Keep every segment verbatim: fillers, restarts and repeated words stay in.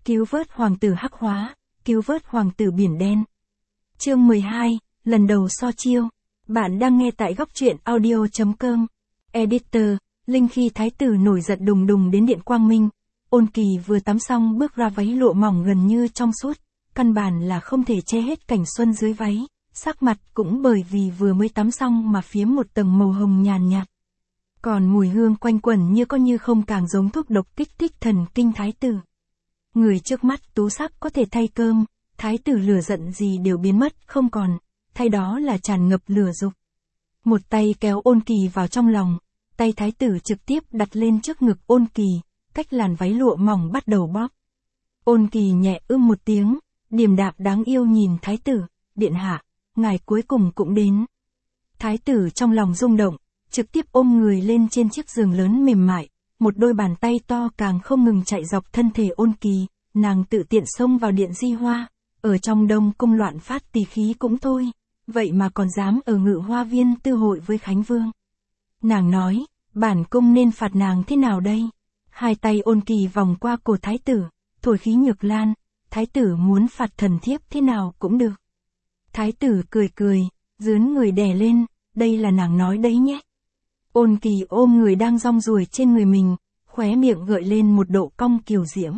Cứu vớt hoàng tử hắc hóa, cứu vớt hoàng tử biển đen. Chương mười hai, lần đầu so chiêu. Bạn đang nghe tại góc truyện audio chấm com. Editor, Linh khi thái tử nổi giận đùng đùng đến điện Quang Minh, Ôn Kỳ vừa tắm xong bước ra váy lụa mỏng gần như trong suốt, căn bản là không thể che hết cảnh xuân dưới váy, sắc mặt cũng bởi vì vừa mới tắm xong mà phiếm một tầng màu hồng nhàn nhạt. Còn mùi hương quanh quẩn như có như không càng giống thuốc độc kích thích thần kinh thái tử. Người trước mắt tú sắc có thể thay cơm, thái tử lửa giận gì đều biến mất không còn, thay đó là tràn ngập lửa dục. Một tay kéo Ôn Kỳ vào trong lòng, tay thái tử trực tiếp đặt lên trước ngực Ôn Kỳ, cách làn váy lụa mỏng bắt đầu bóp. Ôn Kỳ nhẹ ưm một tiếng, điềm đạm đáng yêu nhìn thái tử, điện hạ, ngài cuối cùng cũng đến. Thái tử trong lòng rung động, trực tiếp ôm người lên trên chiếc giường lớn mềm mại, một đôi bàn tay to càng không ngừng chạy dọc thân thể Ôn Kỳ, nàng tự tiện xông vào điện Di Hoa, ở trong Đông Cung loạn phát tỳ khí cũng thôi, vậy mà còn dám ở Ngự Hoa Viên tư hội với Khánh Vương. Nàng nói, bản cung nên phạt nàng thế nào đây? Hai tay Ôn Kỳ vòng qua cổ thái tử, thổi khí nhược lan, thái tử muốn phạt thần thiếp thế nào cũng được. Thái tử cười cười, dướn người đè lên, đây là nàng nói đấy nhé. Ôn Kỳ ôm người đang rong ruổi trên người mình, khóe miệng gợi lên một độ cong kiều diễm.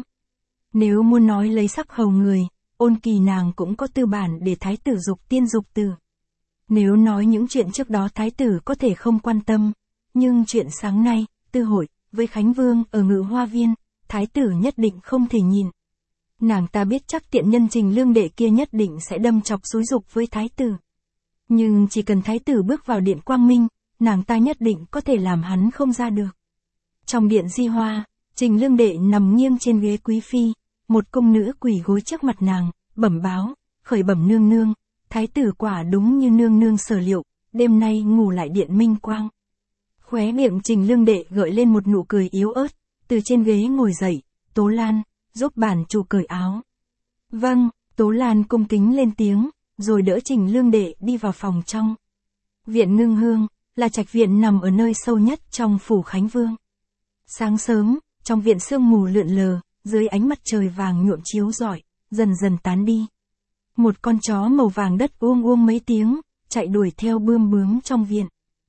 Nếu muốn nói lấy sắc hầu người, Ôn Kỳ nàng cũng có tư bản để thái tử dục tiên dục tử. Nếu nói những chuyện trước đó thái tử có thể không quan tâm, nhưng chuyện sáng nay, tư hội, với Khánh Vương ở Ngự Hoa Viên, thái tử nhất định không thể nhìn. Nàng ta biết chắc tiện nhân Trình Lương Đệ kia nhất định sẽ đâm chọc xúi dục với thái tử. Nhưng chỉ cần thái tử bước vào điện Quang Minh, nàng ta nhất định có thể làm hắn không ra được. Trong điện Di Hoa, Trình Lương Đệ nằm nghiêng trên ghế quý phi, một cung nữ quỳ gối trước mặt nàng, bẩm báo, khởi bẩm nương nương, thái tử quả đúng như nương nương sở liệu, đêm nay ngủ lại điện Minh Quang. Khóe miệng Trình Lương Đệ gợi lên một nụ cười yếu ớt, từ trên ghế ngồi dậy, Tố Lan, giúp bản chủ cởi áo. Vâng, Tố Lan cung kính lên tiếng, rồi đỡ Trình Lương Đệ đi vào phòng trong. Viện Ngưng Hương, là trạch viện nằm ở nơi sâu nhất trong phủ Khánh Vương. Sáng sớm, trong viện sương mù lượn lờ, dưới ánh mặt trời vàng nhuộm chiếu rọi, dần dần tán đi. Một con chó màu vàng đất uông uông mấy tiếng, chạy đuổi theo bươm bướm trong viện.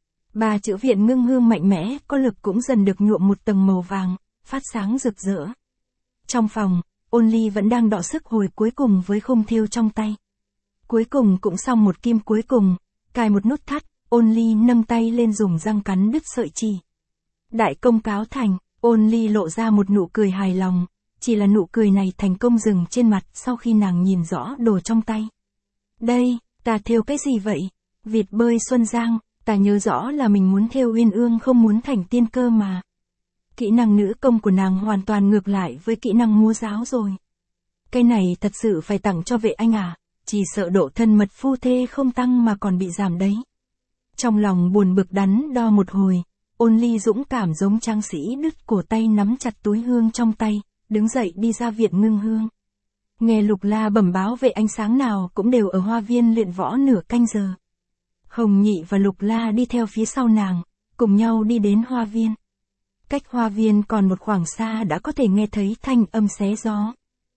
Ba chữ Viện Ngưng Hương mạnh mẽ, có lực cũng dần được nhuộm một tầng màu vàng, phát sáng rực rỡ. Trong phòng, Ôn Ly vẫn đang đọ sức hồi cuối cùng với khung thêu trong tay. Cuối cùng cũng xong một kim cuối cùng, cài một nút thắt, Ôn Ly nâng tay lên dùng răng cắn đứt sợi chỉ. Đại công cáo thành, Ôn Ly lộ ra một nụ cười hài lòng, chỉ là nụ cười này thành công dừng trên mặt sau khi nàng nhìn rõ đồ trong tay. Đây, ta thêu cái gì vậy? Vịt bơi xuân giang, ta nhớ rõ là mình muốn thêu uyên ương không muốn thành tiên cơ mà. Kỹ năng nữ công của nàng hoàn toàn ngược lại với kỹ năng múa giáo rồi. Cái này thật sự phải tặng cho Vệ Anh à, chỉ sợ độ thân mật phu thê không tăng mà còn bị giảm đấy. Trong lòng buồn bực đắn đo một hồi, Ôn Ly dũng cảm giống tráng sĩ đứt cổ tay nắm chặt túi hương trong tay, đứng dậy đi ra Viện Ngưng Hương. Nghe Lục La bẩm báo Vệ Anh sáng nào cũng đều ở hoa viên luyện võ nửa canh giờ. Hồng Nhị và Lục La đi theo phía sau nàng, cùng nhau đi đến hoa viên. Cách hoa viên còn một khoảng xa đã có thể nghe thấy thanh âm xé gió.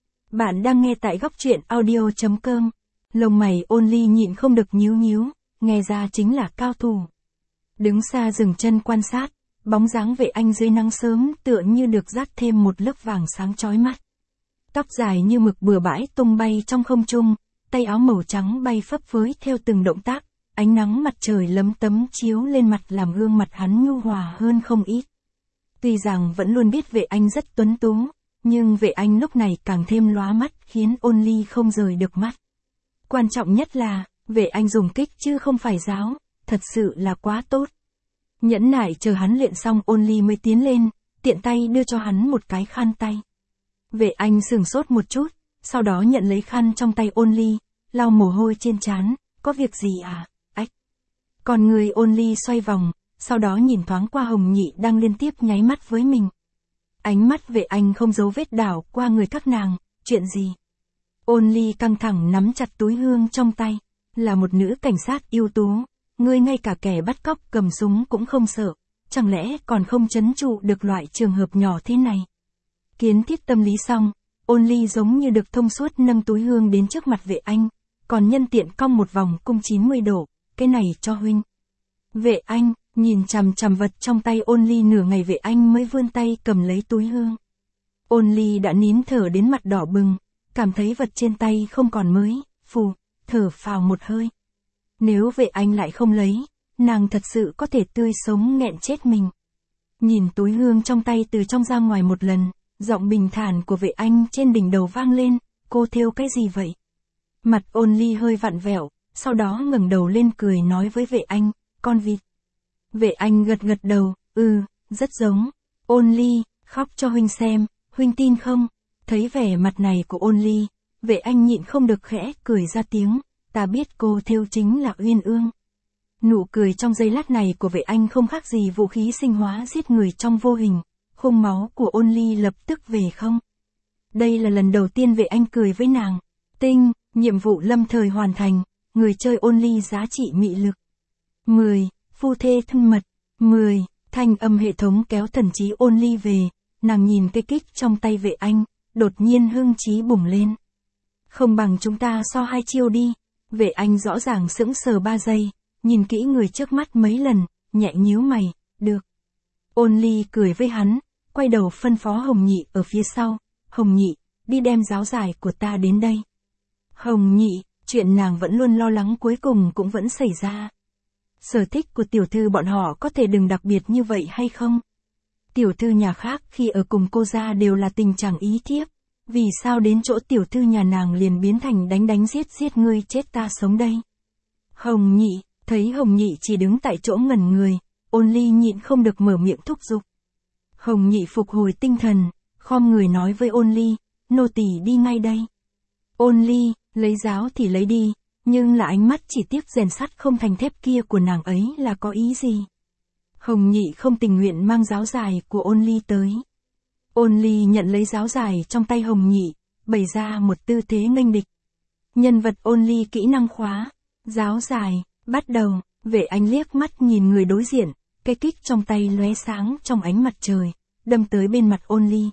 Bạn đang nghe tại góc truyện audio chấm com. Lông mày Ôn Ly nhịn không được nhíu nhíu, nghe ra chính là cao thủ. Đứng xa dừng chân quan sát, bóng dáng Vệ Anh dưới nắng sớm tựa như được dát thêm một lớp vàng sáng chói mắt. Tóc dài như mực bừa bãi tung bay trong không trung, tay áo màu trắng bay phấp phới theo từng động tác, ánh nắng mặt trời lấm tấm chiếu lên mặt làm gương mặt hắn nhu hòa hơn không ít. Tuy rằng vẫn luôn biết Vệ Anh rất tuấn tú, nhưng Vệ Anh lúc này càng thêm lóa mắt khiến Ôn Ly không rời được mắt. Quan trọng nhất là, Vệ Anh dùng kích chứ không phải giáo, thật sự là quá tốt. Nhẫn nại chờ hắn luyện xong Ôn Ly mới tiến lên, tiện tay đưa cho hắn một cái khăn tay. Vệ Anh sửng sốt một chút, sau đó nhận lấy khăn trong tay Ôn Ly, lau mồ hôi trên trán, có việc gì à, ách. Còn người Ôn Ly xoay vòng, sau đó nhìn thoáng qua Hồng Nhị đang liên tiếp nháy mắt với mình. Ánh mắt Vệ Anh không giấu vết đảo qua người các nàng, chuyện gì? Ôn Ly căng thẳng nắm chặt túi hương trong tay, là một nữ cảnh sát ưu tú, ngươi ngay cả kẻ bắt cóc cầm súng cũng không sợ, chẳng lẽ còn không trấn trụ được loại trường hợp nhỏ thế này? Kiến thiết tâm lý xong, Only giống như được thông suốt nâng túi hương đến trước mặt vệ anh, còn nhân tiện cong một vòng cung chín mươi độ, cái này cho huynh. Vệ anh, nhìn chằm chằm vật trong tay Only nửa ngày vệ anh mới vươn tay cầm lấy túi hương. Only đã nín thở đến mặt đỏ bừng, cảm thấy vật trên tay không còn mới, phù, thở phào một hơi. Nếu vệ anh lại không lấy, nàng thật sự có thể tươi sống nghẹn chết mình. Nhìn túi hương trong tay từ trong ra ngoài một lần, giọng bình thản của vệ anh trên đỉnh đầu vang lên, cô thêu cái gì vậy? Mặt Only hơi vặn vẹo, sau đó ngẩng đầu lên cười nói với vệ anh, con vịt. Vệ anh gật gật đầu, ừ, rất giống. Only, khóc cho huynh xem, huynh tin không? Thấy vẻ mặt này của Only, vệ anh nhịn không được khẽ cười ra tiếng, ta biết cô thêu chính là Uyên Ương. Nụ cười trong giây lát này của vệ anh không khác gì vũ khí sinh hóa giết người trong vô hình, khung máu của Only lập tức về không. Đây là lần đầu tiên vệ anh cười với nàng. Tinh, nhiệm vụ lâm thời hoàn thành, người chơi Only giá trị mị lực. mười. Phu thê thân mật. mười. Thanh âm hệ thống kéo thần trí Only về, nàng nhìn cái kích trong tay vệ anh, đột nhiên hưng trí bùng lên. Không bằng chúng ta so hai chiêu đi. Vệ anh rõ ràng sững sờ ba giây, nhìn kỹ người trước mắt mấy lần, nhẹ nhíu mày, được. Only cười với hắn, quay đầu phân phó Hồng Nhị ở phía sau, Hồng Nhị, đi đem giáo giải của ta đến đây. Hồng Nhị, chuyện nàng vẫn luôn lo lắng cuối cùng cũng vẫn xảy ra. Sở thích của tiểu thư bọn họ có thể đừng đặc biệt như vậy hay không? Tiểu thư nhà khác khi ở cùng cô ra đều là tình trạng ý thiếp, vì sao đến chỗ tiểu thư nhà nàng liền biến thành đánh đánh giết giết ngươi chết ta sống đây? Hồng Nhị, thấy Hồng Nhị chỉ đứng tại chỗ ngẩn người, Only nhịn không được mở miệng thúc giục. Hồng Nhị phục hồi tinh thần, khom người nói với Only, nô tỳ đi ngay đây. Only, lấy giáo thì lấy đi, nhưng là ánh mắt chỉ tiếc rèn sắt không thành thép kia của nàng ấy là có ý gì? Hồng Nhị không tình nguyện mang giáo dài của Only tới. Only nhận lấy giáo dài trong tay Hồng Nhị, bày ra một tư thế nghênh địch. Nhân vật Only kỹ năng khóa, giáo dài, bắt đầu, vệ anh liếc mắt nhìn người đối diện, cái kích trong tay lóe sáng trong ánh mặt trời, đâm tới bên mặt Only.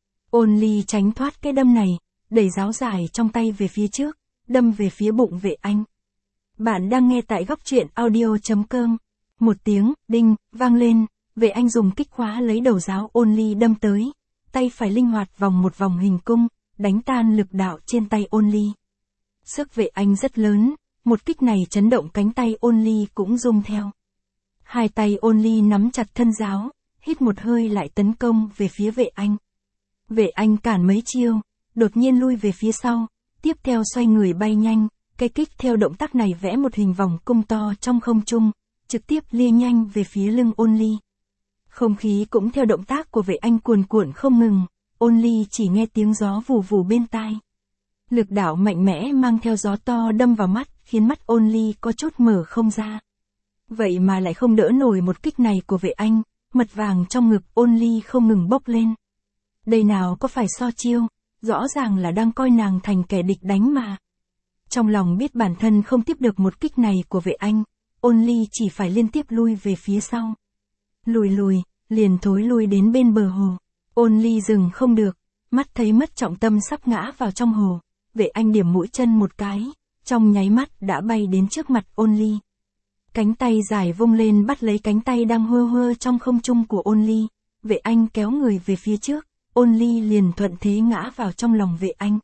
Only tránh thoát cái đâm này, đẩy giáo dài trong tay về phía trước, đâm về phía bụng vệ anh. Bạn đang nghe tại góc truyện audio chấm com. Một tiếng, đinh, vang lên, vệ anh dùng kích khóa lấy đầu giáo Only đâm tới, tay phải linh hoạt vòng một vòng hình cung, đánh tan lực đạo trên tay Only. Sức vệ anh rất lớn, một kích này chấn động cánh tay Only cũng rung theo. Hai tay Only nắm chặt thân giáo, hít một hơi lại tấn công về phía vệ anh. Vệ anh cản mấy chiêu, đột nhiên lui về phía sau, tiếp theo xoay người bay nhanh, cái kích theo động tác này vẽ một hình vòng cung to trong không trung, trực tiếp lia nhanh về phía lưng Only. Không khí cũng theo động tác của vệ anh cuồn cuộn không ngừng, Only chỉ nghe tiếng gió vù vù bên tai. Lực đạo mạnh mẽ mang theo gió to đâm vào mắt, khiến mắt Only có chút mở không ra. Vậy mà lại không đỡ nổi một kích này của vệ anh, mật vàng trong ngực Only không ngừng bốc lên. Đây nào có phải so chiêu, rõ ràng là đang coi nàng thành kẻ địch đánh mà. Trong lòng biết bản thân không tiếp được một kích này của vệ anh, Only chỉ phải liên tiếp lui về phía sau. Lùi lùi, liền thối lui đến bên bờ hồ. Only dừng không được, mắt thấy mất trọng tâm sắp ngã vào trong hồ. Vệ anh điểm mũi chân một cái, trong nháy mắt đã bay đến trước mặt Only. Cánh tay dài vung lên bắt lấy cánh tay đang hơ hơ trong không trung của Only. Vệ anh kéo người về phía trước, Only liền thuận thế ngã vào trong lòng vệ anh.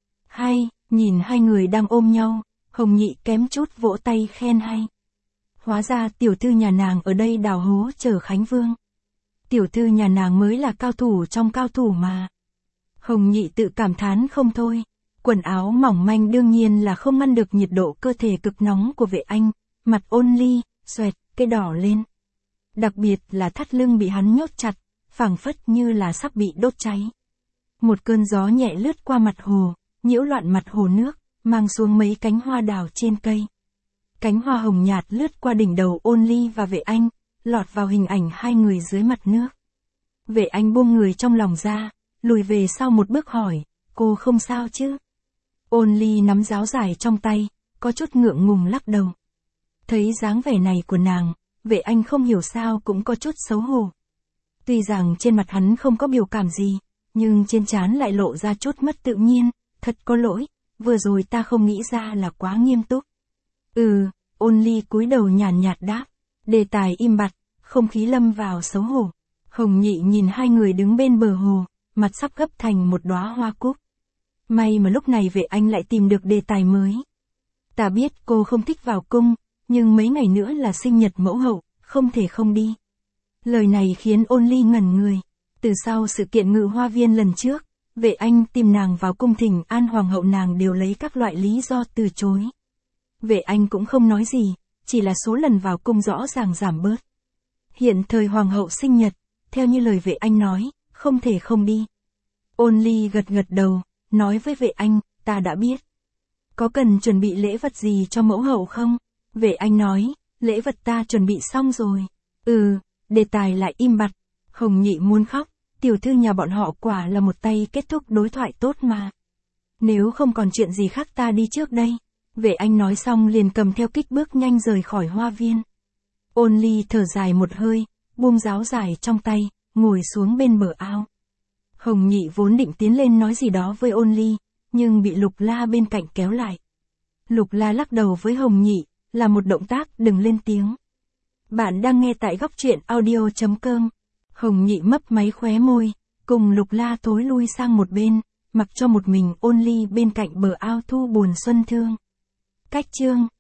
Hay, nhìn hai người đang ôm nhau, Hồng Nhị kém chút vỗ tay khen hay. Hóa ra tiểu thư nhà nàng ở đây đào hố chờ Khánh Vương. Tiểu thư nhà nàng mới là cao thủ trong cao thủ mà. Hồng Nhị tự cảm thán không thôi. Quần áo mỏng manh đương nhiên là không ngăn được nhiệt độ cơ thể cực nóng của vệ anh, mặt Only, xoẹt, cái đỏ lên. Đặc biệt là thắt lưng bị hắn nhốt chặt, phảng phất như là sắp bị đốt cháy. Một cơn gió nhẹ lướt qua mặt hồ, nhiễu loạn mặt hồ nước, mang xuống mấy cánh hoa đào trên cây. Cánh hoa hồng nhạt lướt qua đỉnh đầu Only và vệ anh, lọt vào hình ảnh hai người dưới mặt nước. Vệ anh buông người trong lòng ra, lùi về sau một bước hỏi, cô không sao chứ? Only nắm giáo dài trong tay, có chút ngượng ngùng lắc đầu. Thấy dáng vẻ này của nàng, vệ anh không hiểu sao cũng có chút xấu hổ. Tuy rằng trên mặt hắn không có biểu cảm gì, nhưng trên trán lại lộ ra chút mất tự nhiên, thật có lỗi, vừa rồi ta không nghĩ ra là quá nghiêm túc. Ừ, Ôn Ly cúi đầu nhàn nhạt đáp, đề tài im bặt, không khí lâm vào xấu hổ. Hồng Nhị nhìn hai người đứng bên bờ hồ, mặt sắp gấp thành một đóa hoa cúc. May mà lúc này Vệ Anh lại tìm được đề tài mới. Ta biết cô không thích vào cung, nhưng mấy ngày nữa là sinh nhật mẫu hậu, không thể không đi. Lời này khiến Ôn Ly ngẩn người. Từ sau sự kiện Ngự Hoa Viên lần trước, Vệ Anh tìm nàng vào cung thỉnh an hoàng hậu, nàng đều lấy các loại lý do từ chối. Vệ Anh cũng không nói gì, chỉ là số lần vào cung rõ ràng giảm bớt. Hiện thời hoàng hậu sinh nhật, theo như lời Vệ Anh nói, không thể không đi. Ôn Ly gật gật đầu, nói với Vệ Anh, ta đã biết. Có cần chuẩn bị lễ vật gì cho mẫu hậu không? Vệ Anh nói, lễ vật ta chuẩn bị xong rồi. Ừ, đề tài lại im bặt. Hồng Nhị muốn khóc, tiểu thư nhà bọn họ quả là một tay kết thúc đối thoại tốt mà. Nếu không còn chuyện gì khác ta đi trước đây. Vệ Anh nói xong liền cầm theo kích bước nhanh rời khỏi hoa viên. Ôn Ly thở dài một hơi, buông giáo dài trong tay, ngồi xuống bên bờ ao. Hồng Nhị vốn định tiến lên nói gì đó với Ôn Ly, nhưng bị Lục La bên cạnh kéo lại. Lục La lắc đầu với Hồng Nhị, là một động tác đừng lên tiếng. Bạn đang nghe tại góc truyện audio chấm com. Hồng Nhị mấp máy khóe môi, cùng Lục La thối lui sang một bên, mặc cho một mình Ôn Ly bên cạnh bờ ao thu buồn xuân thương. Cách chương